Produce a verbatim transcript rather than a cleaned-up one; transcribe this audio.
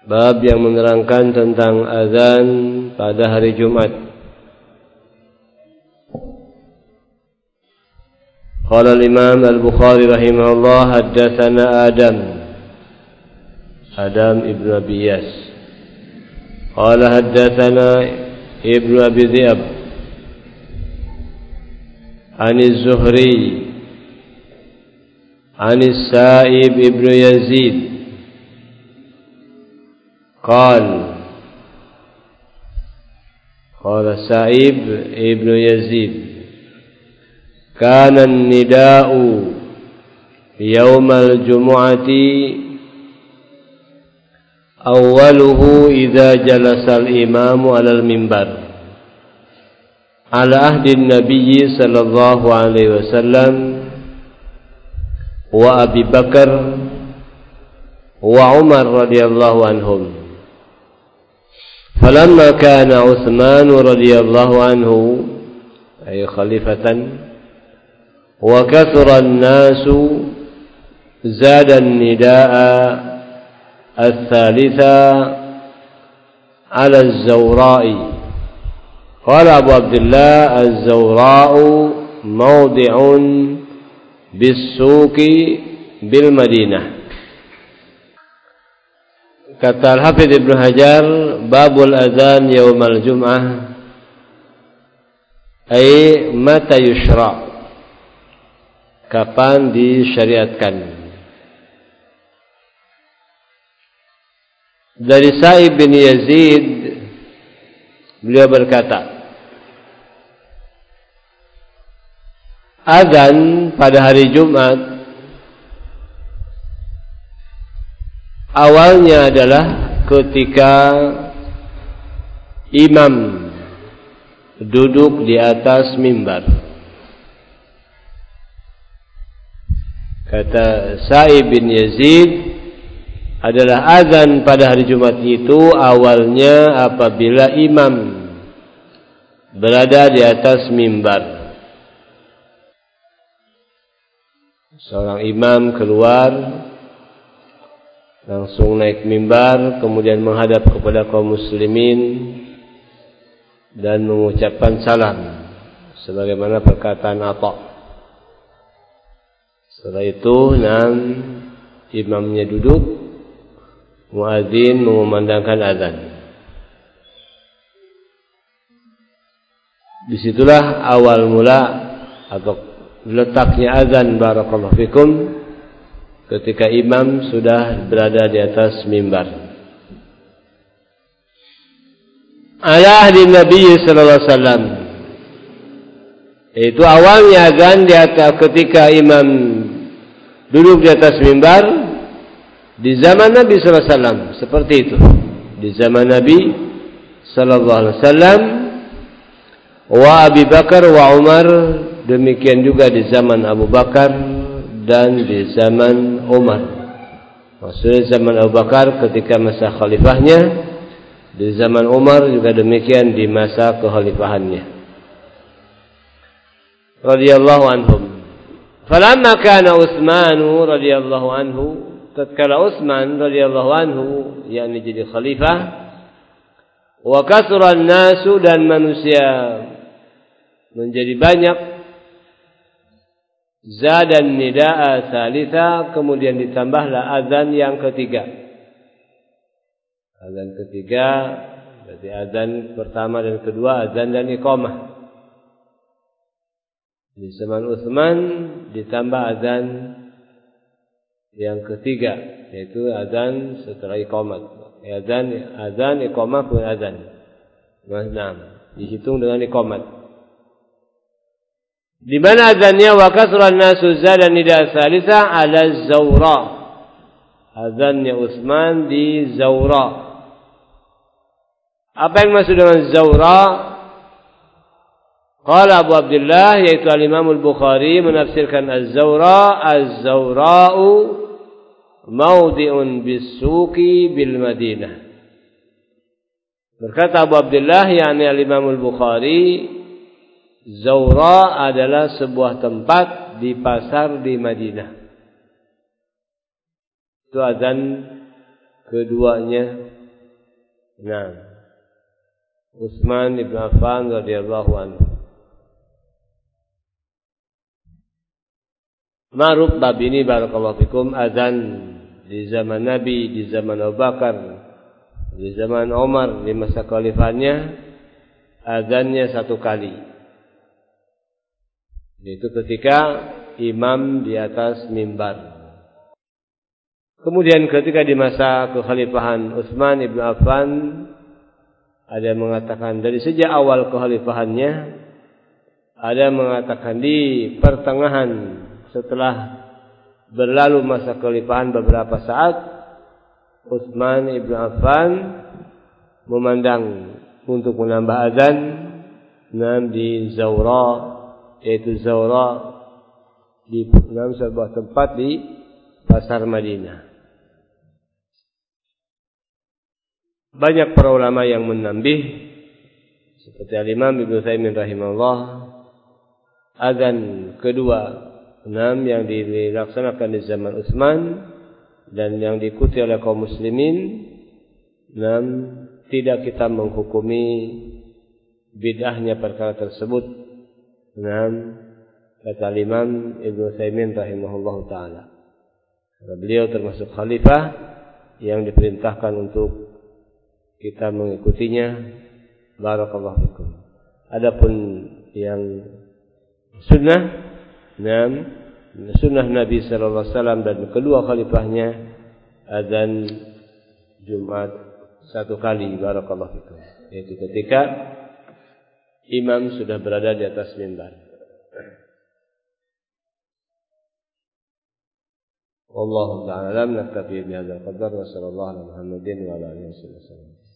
Bab yang menerangkan tentang azan pada hari Jumat. Qala al-Imam al-Bukhari rahimahullah, haddatsana Adam Adam ibn Abi Iyas. Qala haddatsana Ibn Abi Dhi'ab an az-Zuhri an as-Sa'ib ibn Yazid قال قال سعيد ابن يزيد كان النداء يوم الجمعة أوله إذا جلس الإمام على المنبر على عهد النبي صلى الله عليه وسلم وأبي بكر وعمر رضي الله عنهم. فلما كان عثمان رضي الله عنه أي خليفة وكثر الناس زاد النداء الثالثة على الزوراء. قال أبو عبد الله الزوراء موضع بالسوق بالمدينة. Kata Al-Hafidz Ibnu Hajar, babul adzan yaumal jum'ah ay mata yushra, kapan disyariatkan. Dari Sa'ib bin Yazid, beliau berkata, adzan pada hari Jumat awalnya adalah ketika imam duduk di atas mimbar. Kata Sa'ib bin Yazid, adalah azan pada hari Jumat itu awalnya apabila imam berada di atas mimbar. Seorang imam keluar, langsung naik mimbar, kemudian menghadap kepada kaum muslimin dan mengucapkan salam sebagaimana perkataan Atha. Setelah itu nam imamnya duduk, muadzin mengumandangkan azan. Disitulah awal mula atau letaknya azan, barakallahu fikum, ketika imam sudah berada di atas mimbar. Ala ahdi Nabi sallallahu alaihi wasallam, itu awalnya azan di atas ketika imam duduk di atas mimbar di zaman Nabi sallallahu alaihi wasallam, seperti itu di zaman Nabi sallallahu alaihi wasallam, wa Abi Bakar wa Umar, demikian juga di zaman Abu Bakar dan di zaman Umar. Maksudnya zaman Abu Bakar ketika masa khalifahnya, di zaman Umar juga demikian di masa kekhalifahannya. Radhiyallahu anhum. Falamma kana Utsman radhiyallahu anhu, tatkala Utsman radhiyallahu anhu yakni jadi khalifah, wa kasra an-nasu, dan manusia menjadi banyak, zadan nida'a thalitha, kemudian ditambahlah azan yang ketiga. Azan ketiga berarti azan pertama dan kedua azan dan iqamah. Di zaman Utsman ditambah azan yang ketiga, yaitu azan setelah iqamat. Azan azan iqamah pun azan. Nah, dihitung dengan iqamat. Di mana azannya wa kasran nasu zadan nida salisa ala Zawra. Azannya Utsman di Zawra. Apa yang maksud dengan Zawra? Qala Abu Abdullah, yaitu al-Imam al-Bukhari menafsirkan az-Zawra, az-Zawra'u mawdi'un bis-suqi bil Madinah. Berkata Abu Abdullah, yakni al-Imam al-Bukhari, Zawra adalah sebuah tempat di pasar di Madinah. Itu azan keduanya. Nah, Utsman bin Affan radhiyallahu anhu. Ma'ruf bab ini barakallahu fikum azan di zaman Nabi, di zaman Abu Bakar, di zaman Umar, di masa khalifahnya azannya satu kali. Itu ketika imam di atas mimbar. Kemudian ketika di masa kekhalifahan Utsman bin Affan, ada yang mengatakan dari sejak awal kekhalifahannya, ada yang mengatakan di pertengahan setelah berlalu masa kekhalifahan beberapa saat, Utsman bin Affan memandang untuk menambah azan nam di Zawra, yaitu Zawra di nam sebuah tempat di pasar Madinah. Banyak para ulama yang menambih, seperti Al-Imam Ibnu Utsaimin rahimahullah, azan kedua enam yang dilaksanakan di zaman Utsman dan yang diikuti oleh kaum muslimin, enam tidak kita menghukumi bid'ahnya perkara tersebut. Enam kata Imam Ibnu Utsaimin rahimahullah taala, beliau termasuk khalifah yang diperintahkan untuk kita mengikutinya. Barakallahu fikum. Adapun yang sunnah, enam sunnah Nabi sallallahu alaihi wasallam dan kedua khalifahnya azan Jumat satu kali. Barakallahu fikum. Yaitu ketika imam sudah berada di atas mimbar. Wallahu ta'ala alam. Naktafi bihadzal qadar wa sallallahu ala Muhammadin wa ala alihi wasallam.